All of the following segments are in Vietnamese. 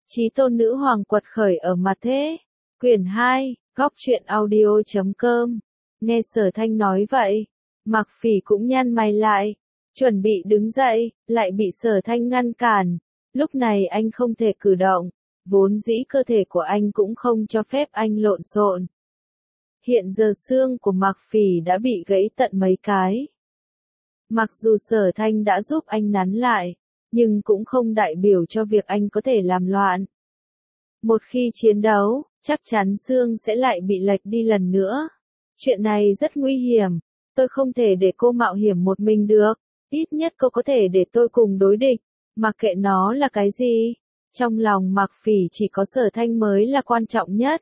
Chí tôn nữ hoàng quật khởi ở mặt thế. Quyển 2, góc truyện audio.com. Nghe Sở Thanh nói vậy, Mạc Phỉ cũng nhăn mày lại, chuẩn bị đứng dậy, lại bị Sở Thanh ngăn cản. Lúc này anh không thể cử động, vốn dĩ cơ thể của anh cũng không cho phép anh lộn xộn. Hiện giờ xương của Mạc Phỉ đã bị gãy tận mấy cái. Mặc dù Sở Thanh đã giúp anh nắn lại, nhưng cũng không đại biểu cho việc anh có thể làm loạn. Một khi chiến đấu, chắc chắn xương sẽ lại bị lệch đi lần nữa. Chuyện này rất nguy hiểm, tôi không thể để cô mạo hiểm một mình được, ít nhất cô có thể để tôi cùng đối địch, mặc kệ nó là cái gì. Trong lòng Mạc Phỉ chỉ có Sở Thanh mới là quan trọng nhất.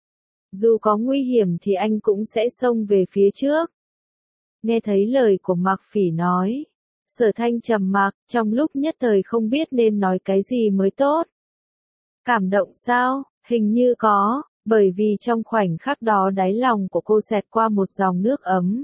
Dù có nguy hiểm thì anh cũng sẽ xông về phía trước. Nghe thấy lời của Mạc Phỉ nói, Sở Thanh trầm mặc, trong lúc nhất thời không biết nên nói cái gì mới tốt. Cảm động sao? Hình như có, bởi vì trong khoảnh khắc đó đáy lòng của cô xẹt qua một dòng nước ấm.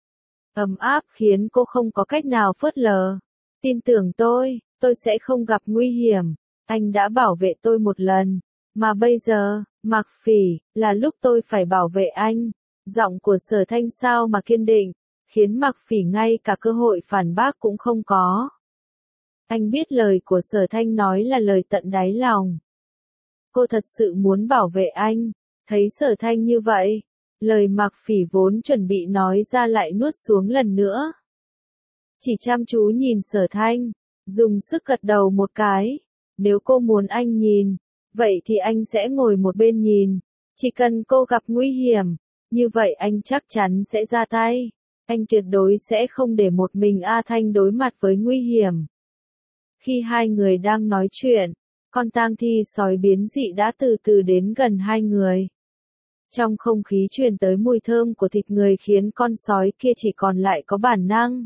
Ấm áp khiến cô không có cách nào phớt lờ. Tin tưởng tôi sẽ không gặp nguy hiểm. Anh đã bảo vệ tôi một lần. Mà bây giờ, Mạc Phỉ, là lúc tôi phải bảo vệ anh. Giọng của Sở Thanh sao mà kiên định, khiến Mạc Phỉ ngay cả cơ hội phản bác cũng không có. Anh biết lời của Sở Thanh nói là lời tận đáy lòng. Cô thật sự muốn bảo vệ anh. Thấy Sở Thanh như vậy, lời Mạc Phỉ vốn chuẩn bị nói ra lại nuốt xuống lần nữa. Chỉ chăm chú nhìn Sở Thanh, dùng sức gật đầu một cái. Nếu cô muốn anh nhìn, vậy thì anh sẽ ngồi một bên nhìn. Chỉ cần cô gặp nguy hiểm, như vậy anh chắc chắn sẽ ra tay. Anh tuyệt đối sẽ không để một mình A Thanh đối mặt với nguy hiểm. Khi hai người đang nói chuyện, con tang thi sói biến dị đã từ từ đến gần hai người. Trong không khí truyền tới mùi thơm của thịt người khiến con sói kia chỉ còn lại có bản năng.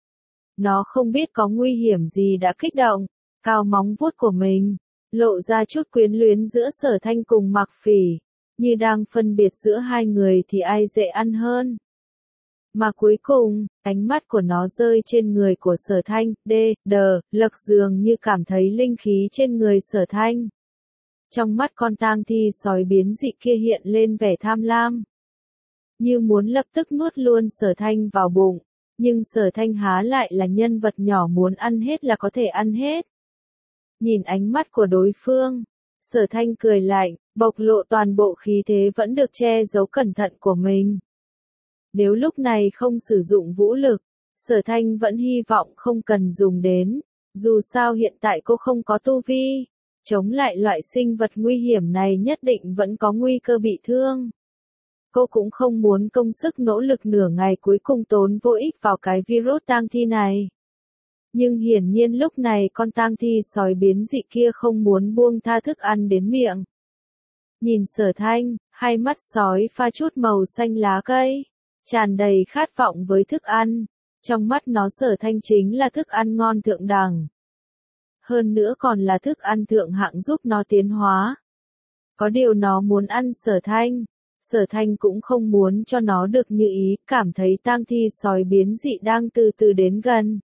Nó không biết có nguy hiểm gì đã kích động, cao móng vuốt của mình, lộ ra chút quyến luyến giữa Sở Thanh cùng Mạc Phỉ, như đang phân biệt giữa hai người thì ai dễ ăn hơn. Mà cuối cùng, ánh mắt của nó rơi trên người của Sở Thanh, lật dường như cảm thấy linh khí trên người Sở Thanh. Trong mắt con tang thi sói biến dị kia hiện lên vẻ tham lam. Như muốn lập tức nuốt luôn Sở Thanh vào bụng, nhưng Sở Thanh há lại là nhân vật nhỏ muốn ăn hết là có thể ăn hết. Nhìn ánh mắt của đối phương, Sở Thanh cười lạnh, bộc lộ toàn bộ khí thế vẫn được che giấu cẩn thận của mình. Nếu lúc này không sử dụng vũ lực, Sở Thanh vẫn hy vọng không cần dùng đến, dù sao hiện tại cô không có tu vi, chống lại loại sinh vật nguy hiểm này nhất định vẫn có nguy cơ bị thương. Cô cũng không muốn công sức nỗ lực nửa ngày cuối cùng tốn vô ích vào cái virus tang thi này. Nhưng hiển nhiên lúc này con tang thi sói biến dị kia không muốn buông tha thức ăn đến miệng. Nhìn Sở Thanh, hai mắt sói pha chút màu xanh lá cây, tràn đầy khát vọng với thức ăn. Trong mắt nó Sở Thanh chính là thức ăn ngon thượng đẳng. Hơn nữa còn là thức ăn thượng hạng giúp nó tiến hóa. Có điều nó muốn ăn Sở Thanh. Sở Thanh cũng không muốn cho nó được như ý, cảm thấy tang thi sói biến dị đang từ từ đến gần.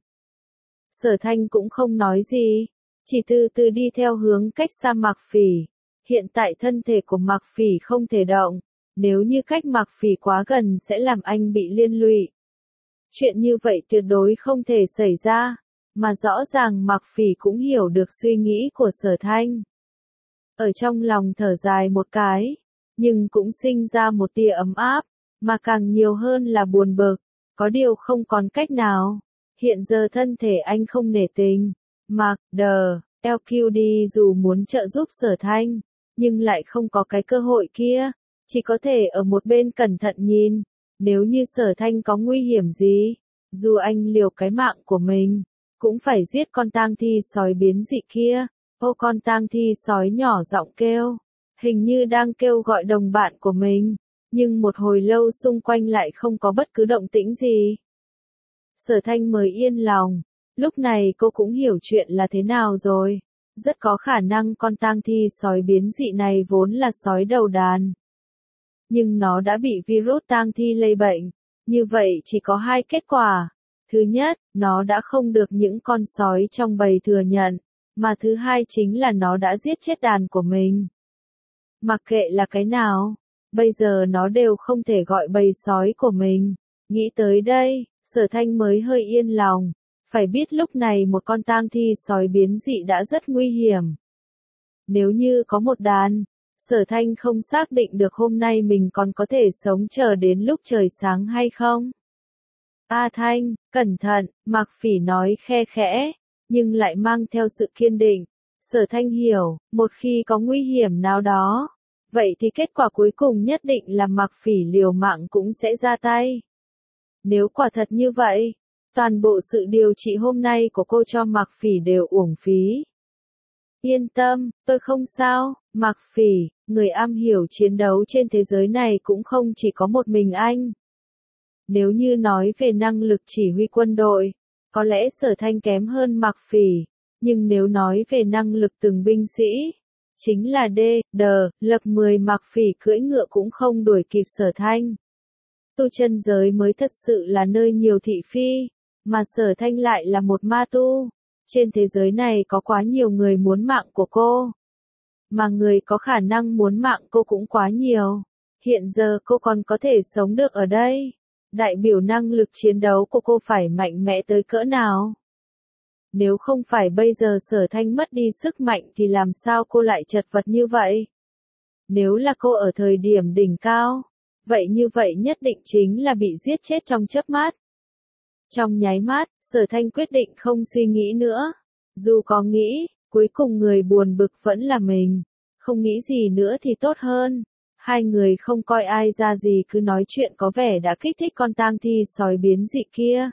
Sở Thanh cũng không nói gì, chỉ từ từ đi theo hướng cách xa Mạc Phỉ. Hiện tại thân thể của Mạc Phỉ không thể động, nếu như cách Mạc Phỉ quá gần sẽ làm anh bị liên lụy. Chuyện như vậy tuyệt đối không thể xảy ra, mà rõ ràng Mạc Phỉ cũng hiểu được suy nghĩ của Sở Thanh. Ở trong lòng thở dài một cái, nhưng cũng sinh ra một tia ấm áp, mà càng nhiều hơn là buồn bực, có điều không còn cách nào. Hiện giờ thân thể anh không nể tình, Mạc LQD dù muốn trợ giúp Sở Thanh, nhưng lại không có cái cơ hội kia, chỉ có thể ở một bên cẩn thận nhìn, nếu như Sở Thanh có nguy hiểm gì, dù anh liều cái mạng của mình, cũng phải giết con tang thi sói biến dị kia. Ô con tang thi sói nhỏ giọng kêu, hình như đang kêu gọi đồng bạn của mình, nhưng một hồi lâu xung quanh lại không có bất cứ động tĩnh gì. Sở Thanh mới yên lòng, lúc này cô cũng hiểu chuyện là thế nào rồi. Rất có khả năng con tang thi sói biến dị này vốn là sói đầu đàn. Nhưng nó đã bị virus tang thi lây bệnh, như vậy chỉ có hai kết quả. Thứ nhất, nó đã không được những con sói trong bầy thừa nhận. mà thứ hai chính là nó đã giết chết đàn của mình. Mặc kệ là cái nào, bây giờ nó đều không thể gọi bầy sói của mình. Nghĩ tới đây, Sở Thanh mới hơi yên lòng. Phải biết lúc này một con tang thi sói biến dị đã rất nguy hiểm. Nếu như có một đàn, Sở Thanh không xác định được hôm nay mình còn có thể sống chờ đến lúc trời sáng hay không. A Thanh, cẩn thận, Mạc Phỉ nói khe khẽ, nhưng lại mang theo sự kiên định. Sở Thanh hiểu, một khi có nguy hiểm nào đó, vậy thì kết quả cuối cùng nhất định là Mạc Phỉ liều mạng cũng sẽ ra tay. Nếu quả thật như vậy, toàn bộ sự điều trị hôm nay của cô cho Mạc Phỉ đều uổng phí. Yên tâm, tôi không sao, Mạc Phỉ, người am hiểu chiến đấu trên thế giới này cũng không chỉ có một mình anh. Nếu như nói về năng lực chỉ huy quân đội, có lẽ Sở Thanh kém hơn Mạc Phỉ, nhưng nếu nói về năng lực từng binh sĩ, chính là lập 10 Mạc Phỉ cưỡi ngựa cũng không đuổi kịp Sở Thanh. Tu chân giới mới thật sự là nơi nhiều thị phi, mà Sở Thanh lại là một ma tu. Trên thế giới này có quá nhiều người muốn mạng của cô, mà người có khả năng muốn mạng cô cũng quá nhiều. Hiện giờ cô còn có thể sống được ở đây, đại biểu năng lực chiến đấu của cô phải mạnh mẽ tới cỡ nào. Nếu không phải bây giờ Sở Thanh mất đi sức mạnh thì làm sao cô lại chật vật như vậy? Nếu là cô ở thời điểm đỉnh cao, vậy như vậy nhất định chính là bị giết chết trong chớp mắt. Trong nháy mắt, Sở Thanh quyết định không suy nghĩ nữa. Dù có nghĩ, cuối cùng người buồn bực vẫn là mình. Không nghĩ gì nữa thì tốt hơn. Hai người không coi ai ra gì cứ nói chuyện có vẻ đã kích thích con tang thi sói biến dị kia.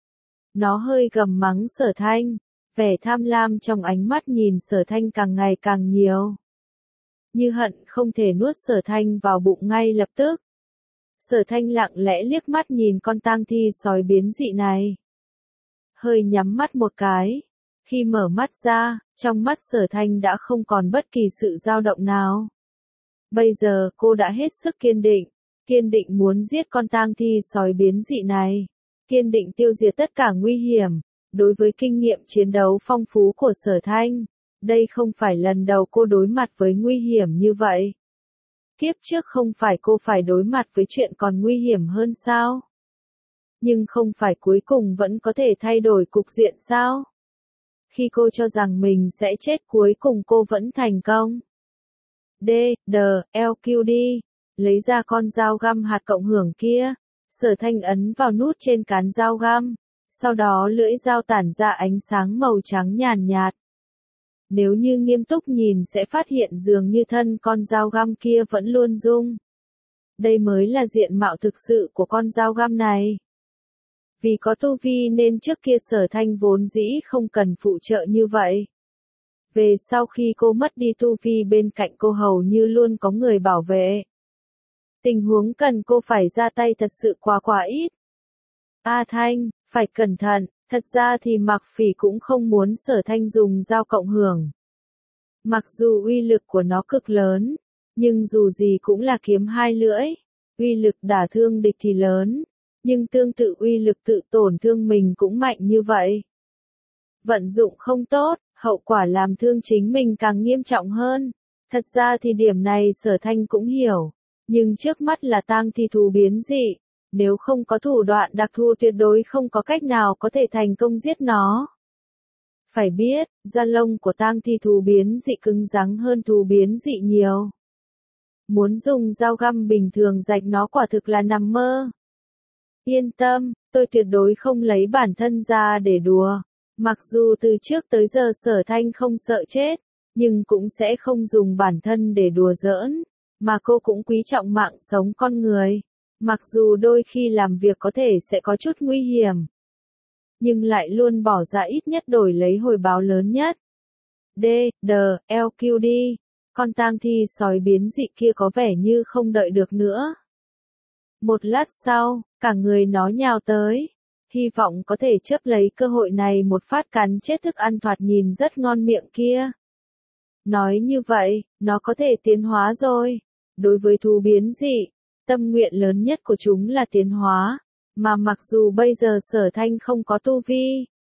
Nó hơi gầm mắng Sở Thanh, vẻ tham lam trong ánh mắt nhìn Sở Thanh càng ngày càng nhiều. Như hận không thể nuốt Sở Thanh vào bụng ngay lập tức. Sở Thanh lặng lẽ liếc mắt nhìn con tang thi sói biến dị này. Hơi nhắm mắt một cái. Khi mở mắt ra, trong mắt Sở Thanh đã không còn bất kỳ sự dao động nào. Bây giờ cô đã hết sức kiên định muốn giết con tang thi sói biến dị này. Kiên định tiêu diệt tất cả nguy hiểm. Đối với kinh nghiệm chiến đấu phong phú của Sở Thanh, đây không phải lần đầu cô đối mặt với nguy hiểm như vậy. Kiếp trước không phải cô phải đối mặt với chuyện còn nguy hiểm hơn sao? Nhưng không phải cuối cùng vẫn có thể thay đổi cục diện sao? Khi cô cho rằng mình sẽ chết cuối cùng cô vẫn thành công. LQD, lấy ra con dao găm hạt cộng hưởng kia, Sở Thanh ấn vào nút trên cán dao găm, sau đó lưỡi dao tản ra ánh sáng màu trắng nhàn nhạt. Nếu như nghiêm túc nhìn sẽ phát hiện dường như thân con dao găm kia vẫn luôn rung. Đây mới là diện mạo thực sự của con dao găm này. Vì có tu vi nên trước kia Sở Thanh vốn dĩ không cần phụ trợ như vậy. Về sau khi cô mất đi tu vi bên cạnh cô hầu như luôn có người bảo vệ. Tình huống cần cô phải ra tay thật sự quá ít. A Thanh, phải cẩn thận, thật ra thì Mạc Phỉ cũng không muốn Sở Thanh dùng dao cộng hưởng. Mặc dù uy lực của nó cực lớn, nhưng dù gì cũng là kiếm hai lưỡi, uy lực đả thương địch thì lớn, nhưng tương tự uy lực tự tổn thương mình cũng mạnh như vậy. Vận dụng không tốt, hậu quả làm thương chính mình càng nghiêm trọng hơn. Thật ra thì điểm này Sở Thanh cũng hiểu, nhưng trước mắt là tang thi thú biến dị, nếu không có thủ đoạn đặc thù tuyệt đối không có cách nào có thể thành công giết nó. Phải biết, da lông của tang thi thú biến dị cứng rắn hơn thú biến dị nhiều. Muốn dùng dao găm bình thường rạch nó quả thực là nằm mơ. Yên tâm, tôi tuyệt đối không lấy bản thân ra để đùa. Mặc dù từ trước tới giờ Sở Thanh không sợ chết, nhưng cũng sẽ không dùng bản thân để đùa giỡn, mà cô cũng quý trọng mạng sống con người. Mặc dù đôi khi làm việc có thể sẽ có chút nguy hiểm, nhưng lại luôn bỏ ra ít nhất đổi lấy hồi báo lớn nhất. LQD, con tang thi sói biến dị kia có vẻ như không đợi được nữa. Một lát sau, cả người nó nhào tới, hy vọng có thể chớp lấy cơ hội này một phát cắn chết thức ăn thoạt nhìn rất ngon miệng kia. Nói như vậy, nó có thể tiến hóa rồi. Đối với thú biến dị, tâm nguyện lớn nhất của chúng là tiến hóa, mà mặc dù bây giờ Sở Thanh không có tu vi,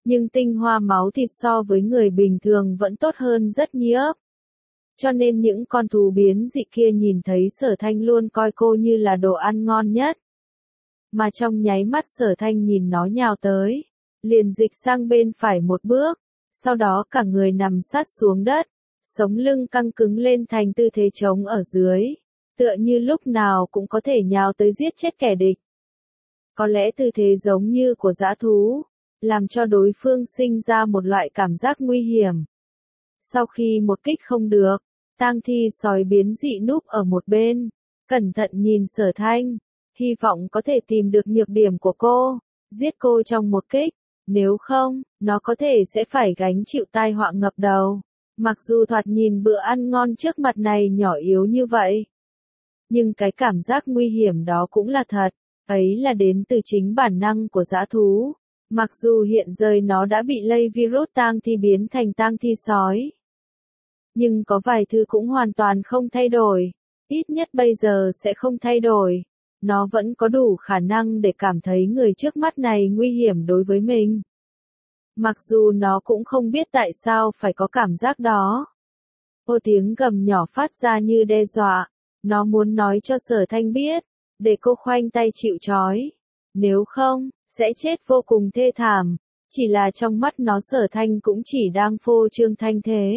Nhưng tinh hoa máu thịt so với người bình thường vẫn tốt hơn rất nhiều. Cho nên những con thú biến dị kia nhìn thấy Sở Thanh luôn coi cô như là đồ ăn ngon nhất. Mà trong nháy mắt Sở Thanh nhìn nó nhào tới, liền dịch sang bên phải một bước, sau đó cả người nằm sát xuống đất, sống lưng căng cứng lên thành tư thế trống ở dưới, tựa như lúc nào cũng có thể nhào tới giết chết kẻ địch. Có lẽ tư thế giống như của dã thú, làm cho đối phương sinh ra một loại cảm giác nguy hiểm. Sau khi một kích không được, tang thi sói biến dị núp ở một bên, cẩn thận nhìn Sở Thanh, hy vọng có thể tìm được nhược điểm của cô, giết cô trong một kích, nếu không, nó có thể sẽ phải gánh chịu tai họa ngập đầu. Mặc dù thoạt nhìn bữa ăn ngon trước mặt này nhỏ yếu như vậy, nhưng cái cảm giác nguy hiểm đó cũng là thật, ấy là đến từ chính bản năng của dã thú. Mặc dù hiện giờ nó đã bị lây virus tang thi biến thành tang thi sói, nhưng có vài thứ cũng hoàn toàn không thay đổi, ít nhất bây giờ sẽ không thay đổi. Nó vẫn có đủ khả năng để cảm thấy người trước mắt này nguy hiểm đối với mình. Mặc dù nó cũng không biết tại sao phải có cảm giác đó. Ô tiếng gầm nhỏ phát ra như đe dọa, nó muốn nói cho Sở Thanh biết, để cô khoanh tay chịu trói. Nếu không, sẽ chết vô cùng thê thảm, chỉ là trong mắt nó Sở Thanh cũng chỉ đang phô trương thanh thế.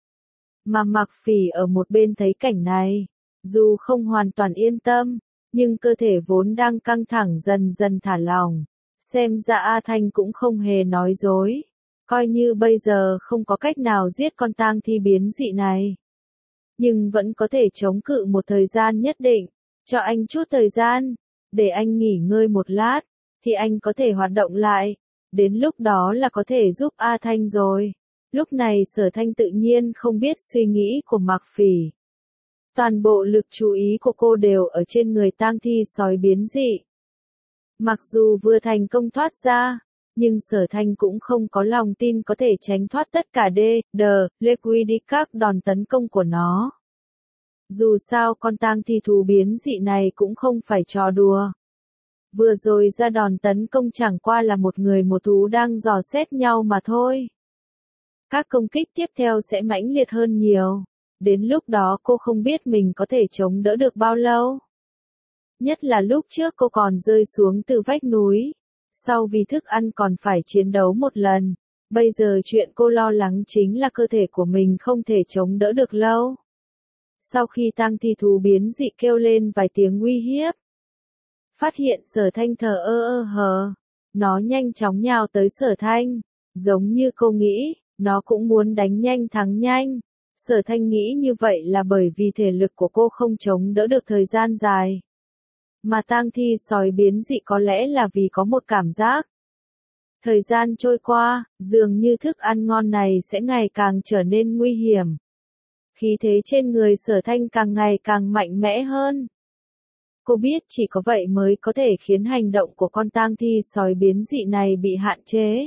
Mà Mạc Phỉ ở một bên thấy cảnh này, dù không hoàn toàn yên tâm, nhưng cơ thể vốn đang căng thẳng dần dần thả lỏng. Xem ra A Thanh cũng không hề nói dối. Coi như bây giờ không có cách nào giết con tang thi biến dị này, nhưng vẫn có thể chống cự một thời gian nhất định. Cho anh chút thời gian, để anh nghỉ ngơi một lát, thì anh có thể hoạt động lại. Đến lúc đó là có thể giúp A Thanh rồi. Lúc này Sở Thanh tự nhiên không biết suy nghĩ của Mạc Phỉ. Toàn bộ lực chú ý của cô đều ở trên người tang thi sói biến dị. Mặc dù vừa thành công thoát ra, nhưng Sở Thanh cũng không có lòng tin có thể tránh thoát tất cả Liquidicac đòn tấn công của nó. Dù sao con tang thi thú biến dị này cũng không phải trò đùa. Vừa rồi ra đòn tấn công chẳng qua là một người một thú đang dò xét nhau mà thôi. Các công kích tiếp theo sẽ mãnh liệt hơn nhiều. Đến lúc đó cô không biết mình có thể chống đỡ được bao lâu. Nhất là lúc trước cô còn rơi xuống từ vách núi. Sau vì thức ăn còn phải chiến đấu một lần. Bây giờ chuyện cô lo lắng chính là cơ thể của mình không thể chống đỡ được lâu. Sau khi tang thi thú biến dị kêu lên vài tiếng uy hiếp, phát hiện Sở Thanh thờ hờ, nó nhanh chóng nhào tới Sở Thanh. Giống như cô nghĩ, nó cũng muốn đánh nhanh thắng nhanh. Sở Thanh nghĩ như vậy là bởi vì thể lực của cô không chống đỡ được thời gian dài. Mà tang thi sói biến dị có lẽ là vì có một cảm giác. Thời gian trôi qua, dường như thức ăn ngon này sẽ ngày càng trở nên nguy hiểm. Khí thế trên người Sở Thanh càng ngày càng mạnh mẽ hơn. Cô biết chỉ có vậy mới có thể khiến hành động của con tang thi sói biến dị này bị hạn chế.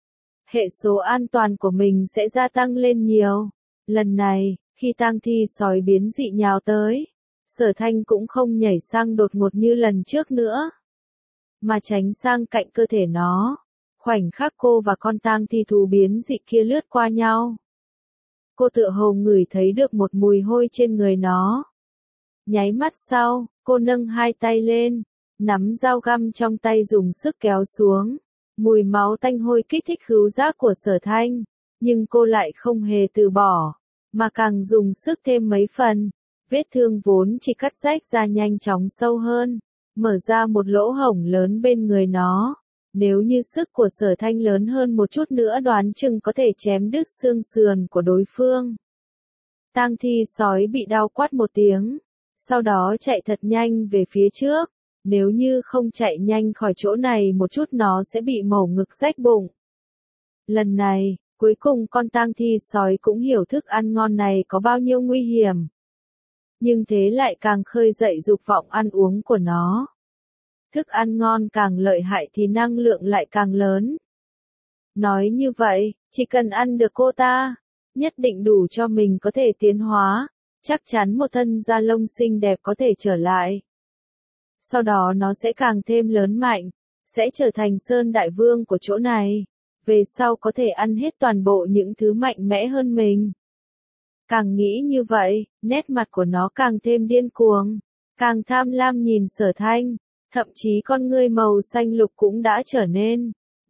Hệ số an toàn của mình sẽ gia tăng lên nhiều. Lần này, khi tang thi sói biến dị nhào tới, Sở Thanh cũng không nhảy sang đột ngột như lần trước nữa, mà tránh sang cạnh cơ thể nó. Khoảnh khắc cô và con tang thi thú biến dị kia lướt qua nhau, cô tựa hồ ngửi thấy được một mùi hôi trên người nó. Nháy mắt sau, cô nâng hai tay lên, nắm dao găm trong tay dùng sức kéo xuống. Mùi máu tanh hôi kích thích khứu giác của Sở Thanh, nhưng cô lại không hề từ bỏ, mà càng dùng sức thêm mấy phần. Vết thương vốn chỉ cắt rách ra nhanh chóng sâu hơn, mở ra một lỗ hổng lớn bên người nó. Nếu như sức của Sở Thanh lớn hơn một chút nữa đoán chừng có thể chém đứt xương sườn của đối phương. Tang thi sói bị đau quát một tiếng, sau đó chạy thật nhanh về phía trước. Nếu như không chạy nhanh khỏi chỗ này một chút nó sẽ bị mổ ngực rách bụng. Lần này, cuối cùng con tang thi sói cũng hiểu thức ăn ngon này có bao nhiêu nguy hiểm. Nhưng thế lại càng khơi dậy dục vọng ăn uống của nó. Thức ăn ngon càng lợi hại thì năng lượng lại càng lớn. Nói như vậy, chỉ cần ăn được cô ta, nhất định đủ cho mình có thể tiến hóa, chắc chắn một thân da lông xinh đẹp có thể trở lại. Sau đó nó sẽ càng thêm lớn mạnh, sẽ trở thành Sơn Đại Vương của chỗ này. về sau có thể ăn hết toàn bộ những thứ mạnh mẽ hơn mình. Càng nghĩ như vậy, nét mặt của nó càng thêm điên cuồng, càng tham lam nhìn Sở Thanh, thậm chí con ngươi màu xanh lục cũng đã trở nên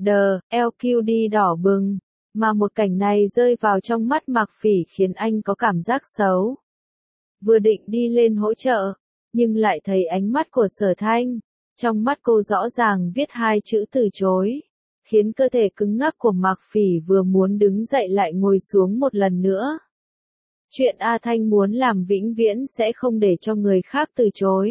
LQD đỏ bừng, mà một cảnh này rơi vào trong mắt Mạc Phỉ khiến anh có cảm giác xấu. Vừa định đi lên hỗ trợ, nhưng lại thấy ánh mắt của Sở Thanh, trong mắt cô rõ ràng viết hai chữ từ chối, khiến cơ thể cứng ngắc của Mạc Phỉ vừa muốn đứng dậy lại ngồi xuống một lần nữa. Chuyện A Thanh muốn làm vĩnh viễn sẽ không để cho người khác từ chối.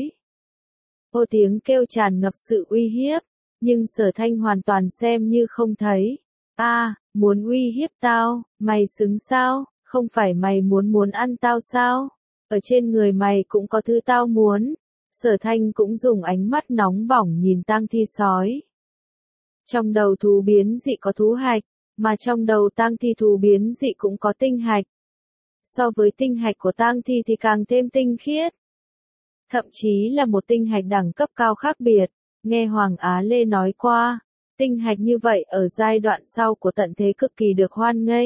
Ô tiếng kêu tràn ngập sự uy hiếp, nhưng Sở Thanh hoàn toàn xem như không thấy. Muốn uy hiếp tao, mày xứng sao, không phải mày muốn ăn tao sao? Ở trên người mày cũng có thứ tao muốn. Sở Thanh cũng dùng ánh mắt nóng bỏng nhìn tang thi sói. Trong đầu thú biến dị có thú hạch, mà trong đầu tang thi thú biến dị cũng có tinh hạch. So với tinh hạch của tang thi thì càng thêm tinh khiết. Thậm chí là một tinh hạch đẳng cấp cao khác biệt, nghe Hoàng Á Lê nói qua, tinh hạch như vậy ở giai đoạn sau của tận thế cực kỳ được hoan nghênh.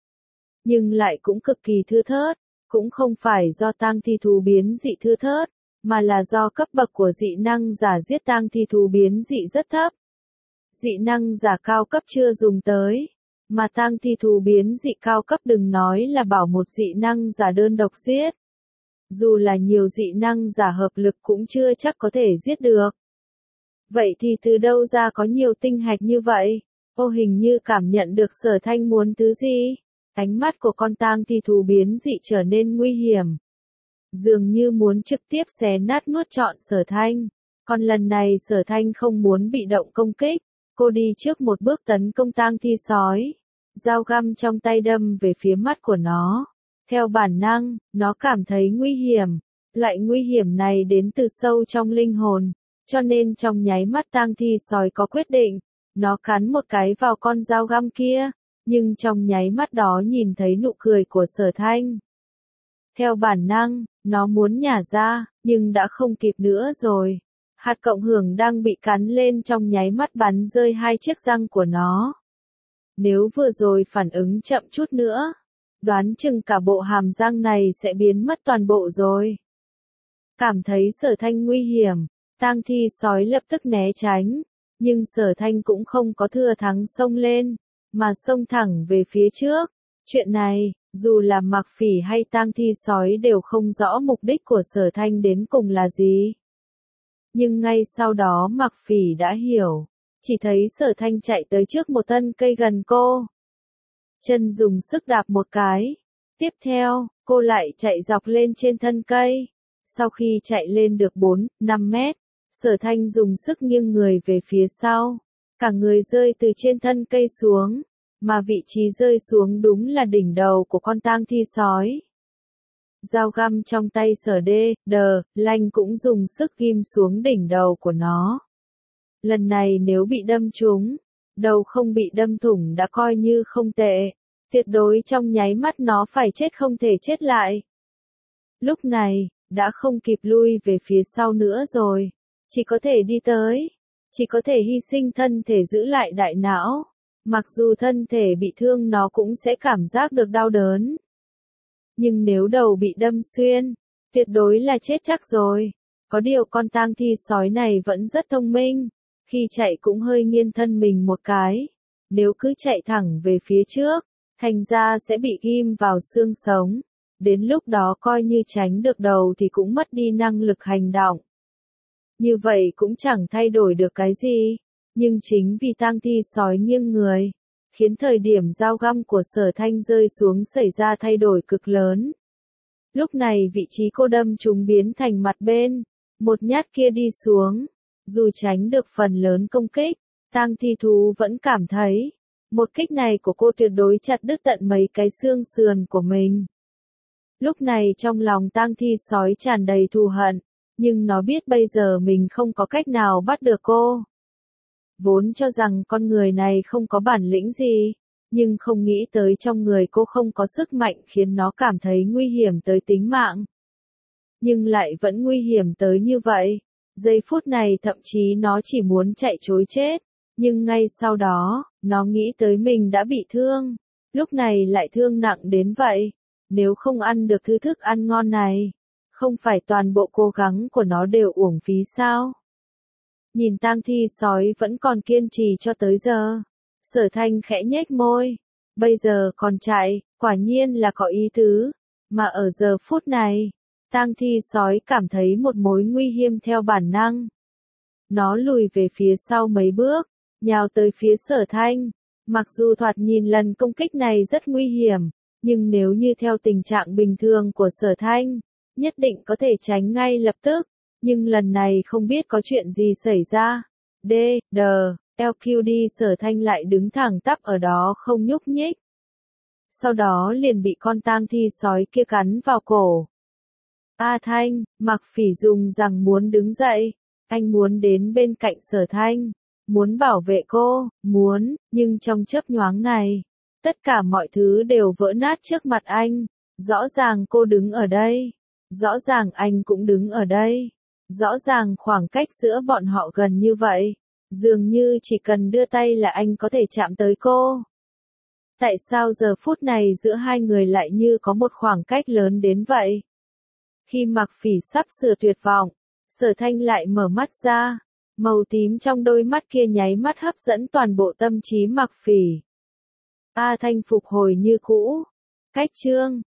Nhưng lại cũng cực kỳ thưa thớt, cũng không phải do tang thi thú biến dị thưa thớt, mà là do cấp bậc của dị năng giả giết tang thi thú biến dị rất thấp. Dị năng giả cao cấp chưa dùng tới, mà tang thi thú biến dị cao cấp đừng nói là bảo một dị năng giả đơn độc giết. Dù là nhiều dị năng giả hợp lực cũng chưa chắc có thể giết được. Vậy thì từ đâu ra có nhiều tinh hạch như vậy? Ô hình như cảm nhận được Sở Thanh muốn thứ gì? Ánh mắt của con tang thi thú biến dị trở nên nguy hiểm. Dường như muốn trực tiếp xé nát nuốt trọn Sở Thanh. Còn lần này Sở Thanh không muốn bị động công kích. Cô đi trước một bước tấn công tang thi sói. Dao găm trong tay đâm về phía mắt của nó. Theo bản năng, nó cảm thấy nguy hiểm. Loại nguy hiểm này đến từ sâu trong linh hồn. Cho nên trong nháy mắt tang thi sói có quyết định. Nó cắn một cái vào con dao găm kia. Nhưng trong nháy mắt đó nhìn thấy nụ cười của Sở Thanh. Theo bản năng, nó muốn nhả ra, nhưng đã không kịp nữa rồi. Hạt cộng hưởng đang bị cắn lên trong nháy mắt bắn rơi hai chiếc răng của nó. Nếu vừa rồi phản ứng chậm chút nữa, đoán chừng cả bộ hàm răng này sẽ biến mất toàn bộ rồi. Cảm thấy Sở Thanh nguy hiểm, tang thi sói lập tức né tránh, nhưng Sở Thanh cũng không có thừa thắng xông lên, mà xông thẳng về phía trước. Chuyện này, dù là Mạc Phỉ hay tang thi sói đều không rõ mục đích của Sở Thanh đến cùng là gì. Nhưng ngay sau đó Mạc Phỉ đã hiểu, chỉ thấy Sở Thanh chạy tới trước một thân cây gần cô. Chân dùng sức đạp một cái. Tiếp theo, cô lại chạy dọc lên trên thân cây. Sau khi chạy lên được 4-5 mét, Sở Thanh dùng sức nghiêng người về phía sau. Cả người rơi từ trên thân cây xuống, mà vị trí rơi xuống đúng là đỉnh đầu của con tang thi sói. Dao găm trong tay Sở Lanh cũng dùng sức ghim xuống đỉnh đầu của nó. Lần này nếu bị đâm trúng, đầu không bị đâm thủng đã coi như không tệ. Tuyệt đối trong nháy mắt nó phải chết không thể chết lại. Lúc này, đã không kịp lui về phía sau nữa rồi. Chỉ có thể đi tới. Chỉ có thể hy sinh thân thể giữ lại đại não. Mặc dù thân thể bị thương nó cũng sẽ cảm giác được đau đớn. Nhưng nếu đầu bị đâm xuyên, tuyệt đối là chết chắc rồi. Có điều con tang thi sói này vẫn rất thông minh. Khi chạy cũng hơi nghiêng thân mình một cái. Nếu cứ chạy thẳng về phía trước, thành ra sẽ bị ghim vào xương sống. Đến lúc đó coi như tránh được đầu thì cũng mất đi năng lực hành động. Như vậy cũng chẳng thay đổi được cái gì. Nhưng chính vì tang thi sói nghiêng người, khiến thời điểm dao găm của Sở Thanh rơi xuống xảy ra thay đổi cực lớn. Lúc này vị trí cô đâm trúng biến thành mặt bên, một nhát kia đi xuống. Dù tránh được phần lớn công kích, tang thi thú vẫn cảm thấy, một kích này của cô tuyệt đối chặt đứt tận mấy cái xương sườn của mình. Lúc này trong lòng tang thi sói tràn đầy thù hận, nhưng nó biết bây giờ mình không có cách nào bắt được cô. Vốn cho rằng con người này không có bản lĩnh gì, nhưng không nghĩ tới trong người cô không có sức mạnh khiến nó cảm thấy nguy hiểm tới tính mạng. Nhưng lại vẫn nguy hiểm tới như vậy. Giây phút này thậm chí nó chỉ muốn chạy trối chết, Nhưng ngay sau đó, nó nghĩ tới mình đã bị thương. Lúc này lại thương nặng đến vậy. Nếu không ăn được thứ thức ăn ngon này, không phải toàn bộ cố gắng của nó đều uổng phí sao? Nhìn tang thi sói vẫn còn kiên trì cho tới giờ. Sở Thanh khẽ nhếch môi. Bây giờ còn chạy, quả nhiên là có ý tứ. Mà ở giờ phút này, tang thi sói cảm thấy một mối nguy hiểm theo bản năng. Nó lùi về phía sau mấy bước, nhào tới phía Sở Thanh. Mặc dù thoạt nhìn lần công kích này rất nguy hiểm, nhưng nếu như theo tình trạng bình thường của Sở Thanh, nhất định có thể tránh ngay lập tức. Nhưng lần này không biết có chuyện gì xảy ra. D, D, LQD Sở Thanh lại đứng thẳng tắp ở đó không nhúc nhích. Sau đó liền bị con tang thi sói kia cắn vào cổ. A Thanh, Mạc Phỉ dùng rằng muốn đứng dậy. Anh muốn đến bên cạnh Sở Thanh. Muốn bảo vệ cô, muốn, nhưng trong chớp nhoáng này, tất cả mọi thứ đều vỡ nát trước mặt anh. Rõ ràng cô đứng ở đây. Rõ ràng anh cũng đứng ở đây. Rõ ràng khoảng cách giữa bọn họ gần như vậy. Dường như chỉ cần đưa tay là anh có thể chạm tới cô. Tại sao giờ phút này giữa hai người lại như có một khoảng cách lớn đến vậy? Khi Mạc Phỉ sắp sửa tuyệt vọng, Sở Thanh lại mở mắt ra. Màu tím trong đôi mắt kia nháy mắt hấp dẫn toàn bộ tâm trí Mạc Phỉ. A Thanh phục hồi như cũ. Cách chương